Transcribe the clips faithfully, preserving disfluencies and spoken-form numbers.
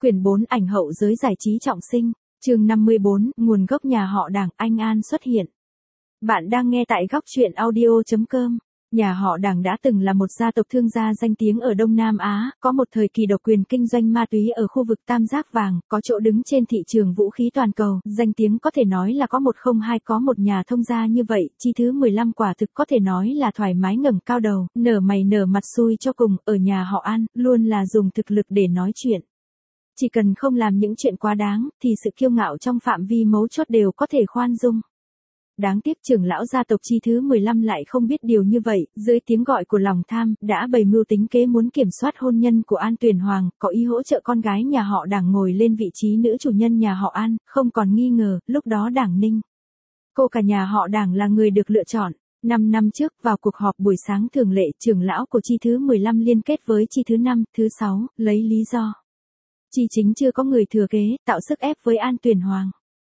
Quyển bốn ảnh hậu giới giải trí trọng sinh, chương năm mươi bốn, nguồn gốc nhà họ Đảng, anh An xuất hiện. Bạn đang nghe tại góc truyện audio chấm com. Nhà họ Đảng đã từng là một gia tộc thương gia danh tiếng ở Đông Nam Á, có một thời kỳ độc quyền kinh doanh ma túy ở khu vực Tam Giác Vàng, có chỗ đứng trên thị trường vũ khí toàn cầu, danh tiếng có thể nói là có một không hai, có một nhà thông gia như vậy, Chi thứ mười lăm quả thực có thể nói là thoải mái ngẩng cao đầu, nở mày nở mặt xui cho cùng, ở nhà họ An, luôn là dùng thực lực để nói chuyện. Chỉ cần không làm những chuyện quá đáng, thì sự kiêu ngạo trong phạm vi mấu chốt đều có thể khoan dung. Đáng tiếc trưởng lão gia tộc Chi thứ mười lăm lại không biết điều như vậy, dưới tiếng gọi của lòng tham, đã bày mưu tính kế muốn kiểm soát hôn nhân của An Tuyền Hoàng, có ý hỗ trợ con gái nhà họ Đảng ngồi lên vị trí nữ chủ nhân nhà họ An, không còn nghi ngờ, lúc đó Đảng Ninh. Cô cả nhà họ Đảng là người được lựa chọn. Năm năm trước, vào cuộc họp buổi sáng thường lệ, trưởng lão của Chi thứ mười lăm liên kết với Chi thứ năm, thứ sáu, lấy lý do Chi chính chưa có người thừa kế, tạo sức ép với An Tuyền Hoàng.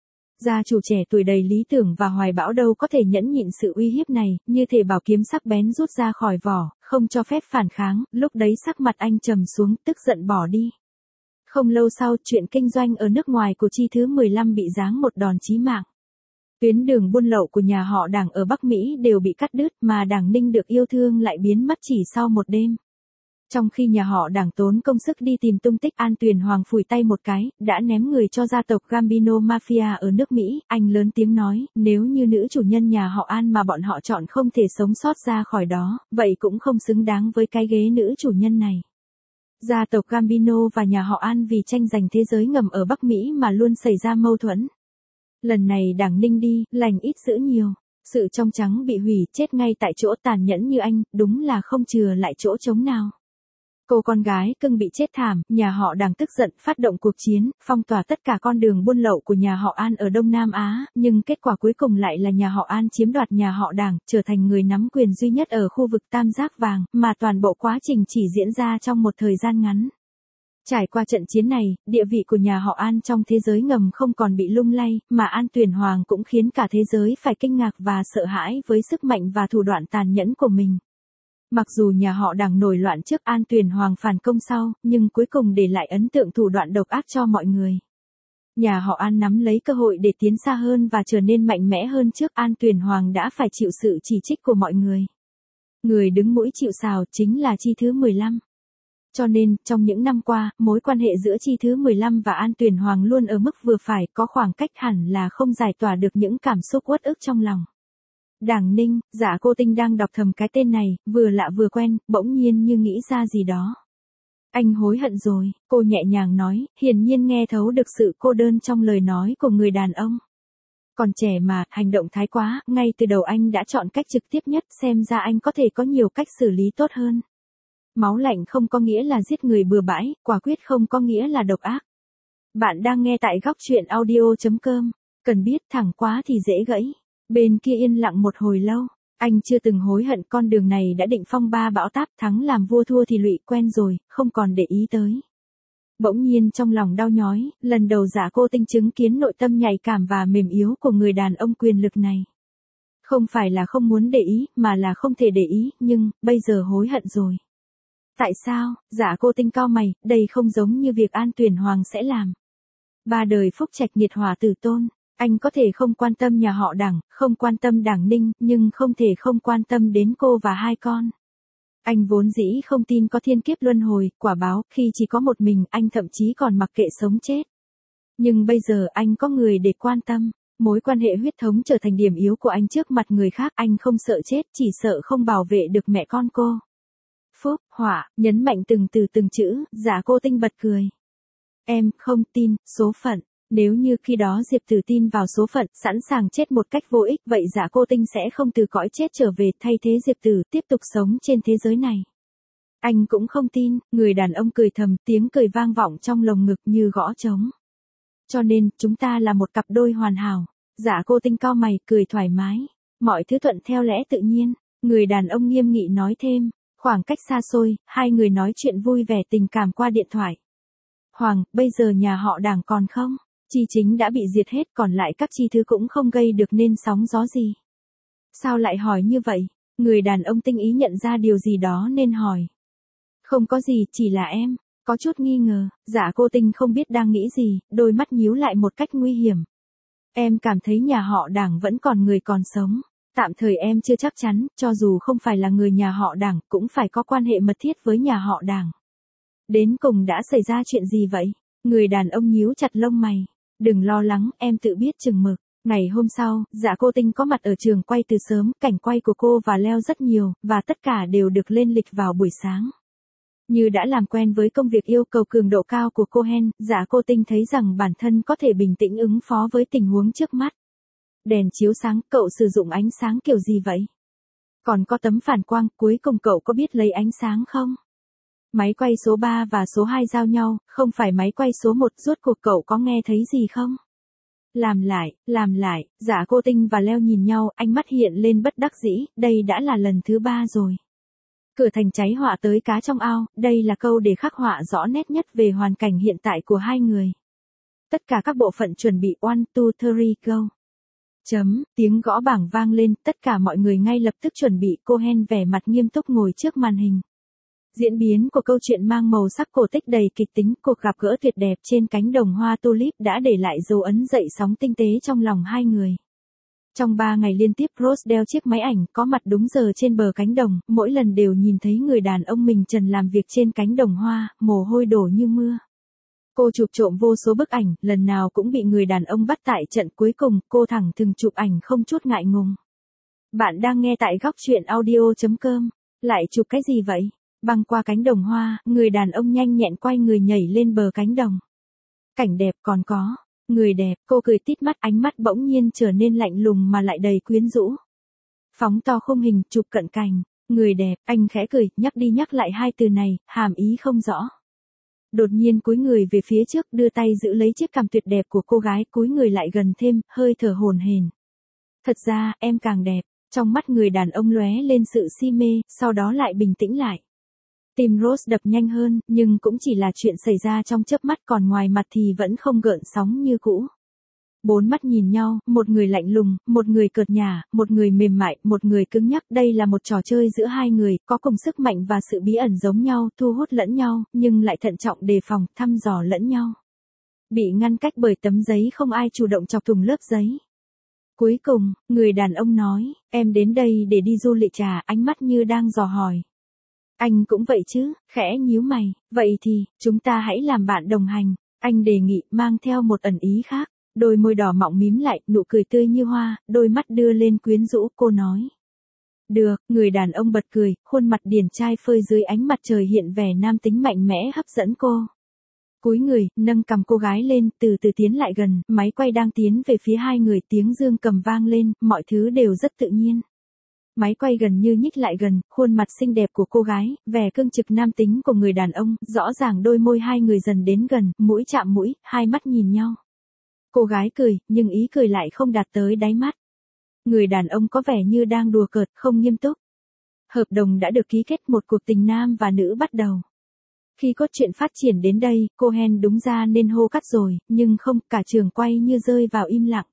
Gia chủ trẻ tuổi đầy lý tưởng và hoài bão đâu có thể nhẫn nhịn sự uy hiếp này, như thể bảo kiếm sắc bén rút ra khỏi vỏ, không cho phép phản kháng, lúc đấy sắc mặt anh trầm xuống, tức giận bỏ đi. Không lâu sau, chuyện kinh doanh ở nước ngoài của Chi thứ mười lăm bị giáng một đòn chí mạng. Tuyến đường buôn lậu của nhà họ Đảng ở Bắc Mỹ đều bị cắt đứt, mà Đảng Ninh được yêu thương lại biến mất chỉ sau một đêm. Trong khi nhà họ Đảng tốn công sức đi tìm tung tích, An Tuyền Hoàng phủi tay một cái, đã ném người cho gia tộc Gambino Mafia ở nước Mỹ. Anh lớn tiếng nói, nếu như nữ chủ nhân nhà họ An mà bọn họ chọn không thể sống sót ra khỏi đó, vậy cũng không xứng đáng với cái ghế nữ chủ nhân này. Gia tộc Gambino và nhà họ An vì tranh giành thế giới ngầm ở Bắc Mỹ mà luôn xảy ra mâu thuẫn. Lần này Đảng Ninh đi, lành ít dữ nhiều. Sự trong trắng bị hủy, chết ngay tại chỗ, tàn nhẫn như anh, đúng là không chừa lại chỗ trống nào. Cô con gái cưng bị chết thảm, nhà họ Đảng tức giận, phát động cuộc chiến, phong tỏa tất cả con đường buôn lậu của nhà họ An ở Đông Nam Á, nhưng kết quả cuối cùng lại là nhà họ An chiếm đoạt nhà họ Đảng, trở thành người nắm quyền duy nhất ở khu vực Tam Giác Vàng, mà toàn bộ quá trình chỉ diễn ra trong một thời gian ngắn. Trải qua trận chiến này, địa vị của nhà họ An trong thế giới ngầm không còn bị lung lay, mà An Tuyền Hoàng cũng khiến cả thế giới phải kinh ngạc và sợ hãi với sức mạnh và thủ đoạn tàn nhẫn của mình. Mặc dù nhà họ Đảng nổi loạn trước, An Tuyền Hoàng phản công sau, nhưng cuối cùng để lại ấn tượng thủ đoạn độc ác cho mọi người. Nhà họ An nắm lấy cơ hội để tiến xa hơn và trở nên mạnh mẽ hơn trước, An Tuyền Hoàng đã phải chịu sự chỉ trích của mọi người. Người đứng mũi chịu sào chính là Chi thứ mười lăm. Cho nên, trong những năm qua, mối quan hệ giữa Chi thứ mười lăm và An Tuyền Hoàng luôn ở mức vừa phải, có khoảng cách hẳn là không giải tỏa được những cảm xúc uất ức trong lòng. Đảng Ninh, Dạ Cô Tinh đang đọc thầm cái tên này, vừa lạ vừa quen, bỗng nhiên như nghĩ ra gì đó. Anh hối hận rồi, cô nhẹ nhàng nói, hiển nhiên nghe thấu được sự cô đơn trong lời nói của người đàn ông. Còn trẻ mà, hành động thái quá, ngay từ đầu anh đã chọn cách trực tiếp nhất, xem ra anh có thể có nhiều cách xử lý tốt hơn. Máu lạnh không có nghĩa là giết người bừa bãi, quả quyết không có nghĩa là độc ác. Bạn đang nghe tại góc truyện audio chấm com, cần biết thẳng quá thì dễ gãy. Bên kia yên lặng một hồi lâu, anh chưa từng hối hận, con đường này đã định phong ba bão táp, thắng làm vua thua thì lụy, quen rồi, không còn để ý tới. Bỗng nhiên trong lòng đau nhói, lần đầu Dạ Cô Tinh chứng kiến nội tâm nhạy cảm và mềm yếu của người đàn ông quyền lực này. Không phải là không muốn để ý, mà là không thể để ý, nhưng, bây giờ hối hận rồi. Tại sao? Dạ Cô Tinh cau mày, đây không giống như việc An Tuyền Hoàng sẽ làm. Ba đời phúc trạch nhiệt hỏa tử tôn. Anh có thể không quan tâm nhà họ Đảng, không quan tâm Đảng Ninh, nhưng không thể không quan tâm đến cô và hai con. Anh vốn dĩ không tin có thiên kiếp luân hồi, quả báo, khi chỉ có một mình, anh thậm chí còn mặc kệ sống chết. Nhưng bây giờ anh có người để quan tâm, mối quan hệ huyết thống trở thành điểm yếu của anh trước mặt người khác, anh không sợ chết, chỉ sợ không bảo vệ được mẹ con cô. Phúc, họa, nhấn mạnh từng từ từng chữ, Dạ Cô Tinh bật cười. Em không tin, số phận. Nếu như khi đó Diệp Tử tin vào số phận, sẵn sàng chết một cách vô ích, vậy Dạ Cô Tinh sẽ không từ cõi chết trở về, thay thế Diệp Tử tiếp tục sống trên thế giới này. Anh cũng không tin, người đàn ông cười thầm, tiếng cười vang vọng trong lồng ngực như gõ trống. Cho nên, chúng ta là một cặp đôi hoàn hảo. Dạ Cô Tinh cau mày, cười thoải mái. Mọi thứ thuận theo lẽ tự nhiên. Người đàn ông nghiêm nghị nói thêm, khoảng cách xa xôi, hai người nói chuyện vui vẻ tình cảm qua điện thoại. Hoàng, bây giờ nhà họ Đảng còn không? Chi chính đã bị diệt hết, còn lại các chi thứ cũng không gây được nên sóng gió gì. Sao lại hỏi như vậy? Người đàn ông tinh ý nhận ra điều gì đó nên hỏi. Không có gì, chỉ là em. Có chút nghi ngờ, Dạ Cô Tinh không biết đang nghĩ gì, đôi mắt nhíu lại một cách nguy hiểm. Em cảm thấy nhà họ Đảng vẫn còn người còn sống. Tạm thời em chưa chắc chắn, cho dù không phải là người nhà họ Đảng, cũng phải có quan hệ mật thiết với nhà họ Đảng. Đến cùng đã xảy ra chuyện gì vậy? Người đàn ông nhíu chặt lông mày. Đừng lo lắng, em tự biết chừng mực. Ngày hôm sau, Dạ Cô Tinh có mặt ở trường quay từ sớm, cảnh quay của cô và Leo rất nhiều, và tất cả đều được lên lịch vào buổi sáng. Như đã làm quen với công việc yêu cầu cường độ cao của Cohen, Dạ Cô Tinh thấy rằng bản thân có thể bình tĩnh ứng phó với tình huống trước mắt. Đèn chiếu sáng, cậu sử dụng ánh sáng kiểu gì vậy? Còn có tấm phản quang, cuối cùng cậu có biết lấy ánh sáng không? Máy quay số ba và số hai giao nhau, không phải máy quay số một, rốt cuộc cậu có nghe thấy gì không? Làm lại, làm lại, Dạ Cô Tinh và Leo nhìn nhau, ánh mắt hiện lên bất đắc dĩ, đây đã là lần thứ ba rồi. Cửa thành cháy họa tới cá trong ao, đây là câu để khắc họa rõ nét nhất về hoàn cảnh hiện tại của hai người. Tất cả các bộ phận chuẩn bị one, two, three, go. Chấm, tiếng gõ bảng vang lên, tất cả mọi người ngay lập tức chuẩn bị, Cohen vẻ mặt nghiêm túc ngồi trước màn hình. Diễn biến của câu chuyện mang màu sắc cổ tích đầy kịch tính, cuộc gặp gỡ tuyệt đẹp trên cánh đồng hoa tulip đã để lại dấu ấn dậy sóng tinh tế trong lòng hai người. Trong ba ngày liên tiếp, Rose đeo chiếc máy ảnh, có mặt đúng giờ trên bờ cánh đồng, mỗi lần đều nhìn thấy người đàn ông mình trần làm việc trên cánh đồng hoa, mồ hôi đổ như mưa. Cô chụp trộm vô số bức ảnh, lần nào cũng bị người đàn ông bắt tại trận, cuối cùng, cô thẳng thừng chụp ảnh không chút ngại ngùng. Bạn đang nghe tại góc truyện audio chấm com. Lại chụp cái gì vậy? Băng qua cánh đồng hoa, người đàn ông nhanh nhẹn quay người nhảy lên bờ cánh đồng. Cảnh đẹp còn có. Người đẹp, cô cười tít mắt, ánh mắt bỗng nhiên trở nên lạnh lùng mà lại đầy quyến rũ. Phóng to khung hình, chụp cận cảnh. Người đẹp, anh khẽ cười, nhắc đi nhắc lại hai từ này, hàm ý không rõ. Đột nhiên cúi người về phía trước, đưa tay giữ lấy chiếc cằm tuyệt đẹp của cô gái, cúi người lại gần thêm, hơi thở hổn hển. Thật ra, em càng đẹp. Trong mắt người đàn ông lóe lên sự si mê, sau đó lại bình tĩnh lại. Tim Rose đập nhanh hơn, nhưng cũng chỉ là chuyện xảy ra trong chớp mắt, còn ngoài mặt thì vẫn không gợn sóng như cũ. Bốn mắt nhìn nhau, một người lạnh lùng, một người cợt nhả, một người mềm mại, một người cứng nhắc. Đây là một trò chơi giữa hai người, có cùng sức mạnh và sự bí ẩn giống nhau, thu hút lẫn nhau, nhưng lại thận trọng đề phòng, thăm dò lẫn nhau. Bị ngăn cách bởi tấm giấy, không ai chủ động chọc thủng lớp giấy. Cuối cùng, người đàn ông nói, em đến đây để đi du lịch à, ánh mắt như đang dò hỏi. Anh cũng vậy chứ, khẽ nhíu mày, vậy thì, chúng ta hãy làm bạn đồng hành. Anh đề nghị, mang theo một ẩn ý khác. Đôi môi đỏ mọng mím lại, nụ cười tươi như hoa, đôi mắt đưa lên quyến rũ, cô nói. Được, người đàn ông bật cười, khuôn mặt điển trai phơi dưới ánh mặt trời hiện vẻ nam tính mạnh mẽ hấp dẫn cô. Cúi người, nâng cầm cô gái lên, từ từ tiến lại gần, máy quay đang tiến về phía hai người, tiếng dương cầm vang lên, mọi thứ đều rất tự nhiên. Máy quay gần như nhích lại gần, khuôn mặt xinh đẹp của cô gái, vẻ cương trực nam tính của người đàn ông, rõ ràng đôi môi hai người dần đến gần, mũi chạm mũi, hai mắt nhìn nhau. Cô gái cười, nhưng ý cười lại không đạt tới đáy mắt. Người đàn ông có vẻ như đang đùa cợt, không nghiêm túc. Hợp đồng đã được ký kết, một cuộc tình nam và nữ bắt đầu. Khi cốt truyện phát triển đến đây, Cohen đúng ra nên hô cắt rồi, nhưng không, cả trường quay như rơi vào im lặng.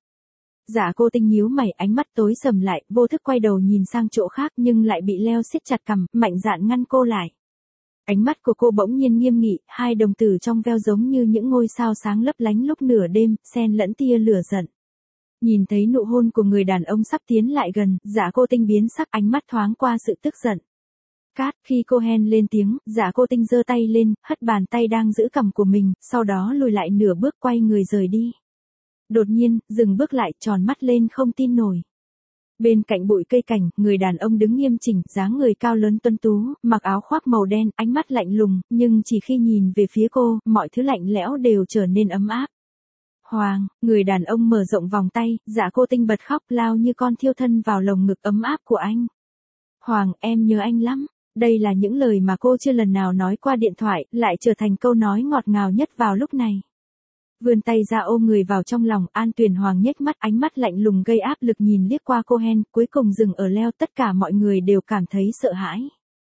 Dạ Cô Tinh nhíu mày, ánh mắt tối sầm lại, vô thức quay đầu nhìn sang chỗ khác nhưng lại bị Leo siết chặt cằm, mạnh dạn ngăn cô lại. Ánh mắt của cô bỗng nhiên nghiêm nghị, hai đồng tử trong veo giống như những ngôi sao sáng lấp lánh lúc nửa đêm, xen lẫn tia lửa giận. Nhìn thấy nụ hôn của người đàn ông sắp tiến lại gần, Dạ Cô Tinh biến sắc, ánh mắt thoáng qua sự tức giận. Cát, khi Cohen lên tiếng, Dạ Cô Tinh giơ tay lên, hất bàn tay đang giữ cằm của mình, sau đó lùi lại nửa bước quay người rời đi. Đột nhiên, dừng bước lại, tròn mắt lên không tin nổi. Bên cạnh bụi cây cảnh, người đàn ông đứng nghiêm chỉnh, dáng người cao lớn tuấn tú, mặc áo khoác màu đen, ánh mắt lạnh lùng, nhưng chỉ khi nhìn về phía cô, mọi thứ lạnh lẽo đều trở nên ấm áp. Hoàng, người đàn ông mở rộng vòng tay, Dạ Cô Tinh bật khóc, lao như con thiêu thân vào lồng ngực ấm áp của anh. Hoàng, em nhớ anh lắm. Đây là những lời mà cô chưa lần nào nói qua điện thoại, lại trở thành câu nói ngọt ngào nhất vào lúc này. Vươn tay ra ôm người vào trong lòng, An Tuyền Hoàng nhếch mắt, ánh mắt lạnh lùng gây áp lực nhìn liếc qua Cohen, cuối cùng dừng ở Leo, tất cả mọi người đều cảm thấy sợ hãi.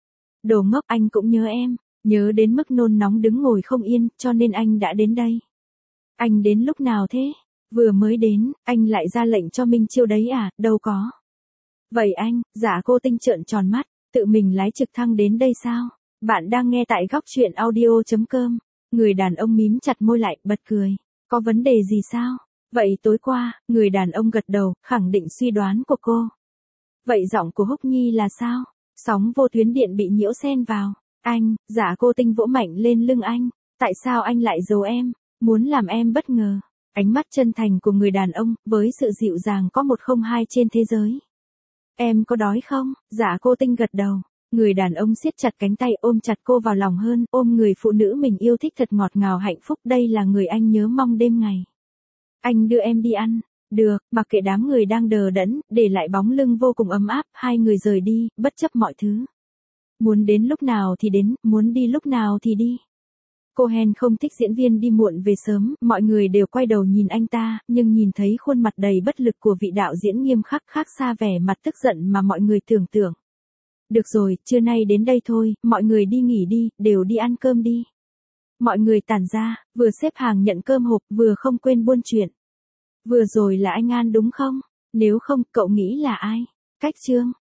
Đồ ngốc, anh cũng nhớ em, nhớ đến mức nôn nóng đứng ngồi không yên, cho nên anh đã đến đây. Anh đến lúc nào thế? Vừa mới đến, anh lại ra lệnh cho Minh Chiêu đấy à, đâu có. Vậy anh, Dạ Cô Tinh trợn tròn mắt, tự mình lái trực thăng đến đây sao? Bạn đang nghe tại góc chuyện audio chấm com. Người đàn ông mím chặt môi lại, bật cười. Có vấn đề gì sao? Vậy tối qua, người đàn ông gật đầu, khẳng định suy đoán của cô. Vậy giọng của Húc Nhi là sao? Sóng vô tuyến điện bị nhiễu xen vào. Anh, dạ cô Tinh vỗ mạnh lên lưng anh. Tại sao anh lại giấu em? Muốn làm em bất ngờ. Ánh mắt chân thành của người đàn ông, với sự dịu dàng có một không hai trên thế giới. Em có đói không? Dạ cô Tinh gật đầu. Người đàn ông siết chặt cánh tay ôm chặt cô vào lòng hơn, ôm người phụ nữ mình yêu thích thật ngọt ngào hạnh phúc. Đây là người anh nhớ mong đêm ngày. Anh đưa em đi ăn. Được, mặc kệ đám người đang đờ đẫn, để lại bóng lưng vô cùng ấm áp, hai người rời đi, bất chấp mọi thứ. Muốn đến lúc nào thì đến, muốn đi lúc nào thì đi. Cohen không thích diễn viên đi muộn về sớm, mọi người đều quay đầu nhìn anh ta, nhưng nhìn thấy khuôn mặt đầy bất lực của vị đạo diễn nghiêm khắc khác xa vẻ mặt tức giận mà mọi người tưởng tượng. Được rồi, trưa nay đến đây thôi, mọi người đi nghỉ đi, đều đi ăn cơm đi. Mọi người tản ra, vừa xếp hàng nhận cơm hộp, vừa không quên buôn chuyện. Vừa rồi là anh An đúng không? Nếu không, cậu nghĩ là ai? Cách Trương.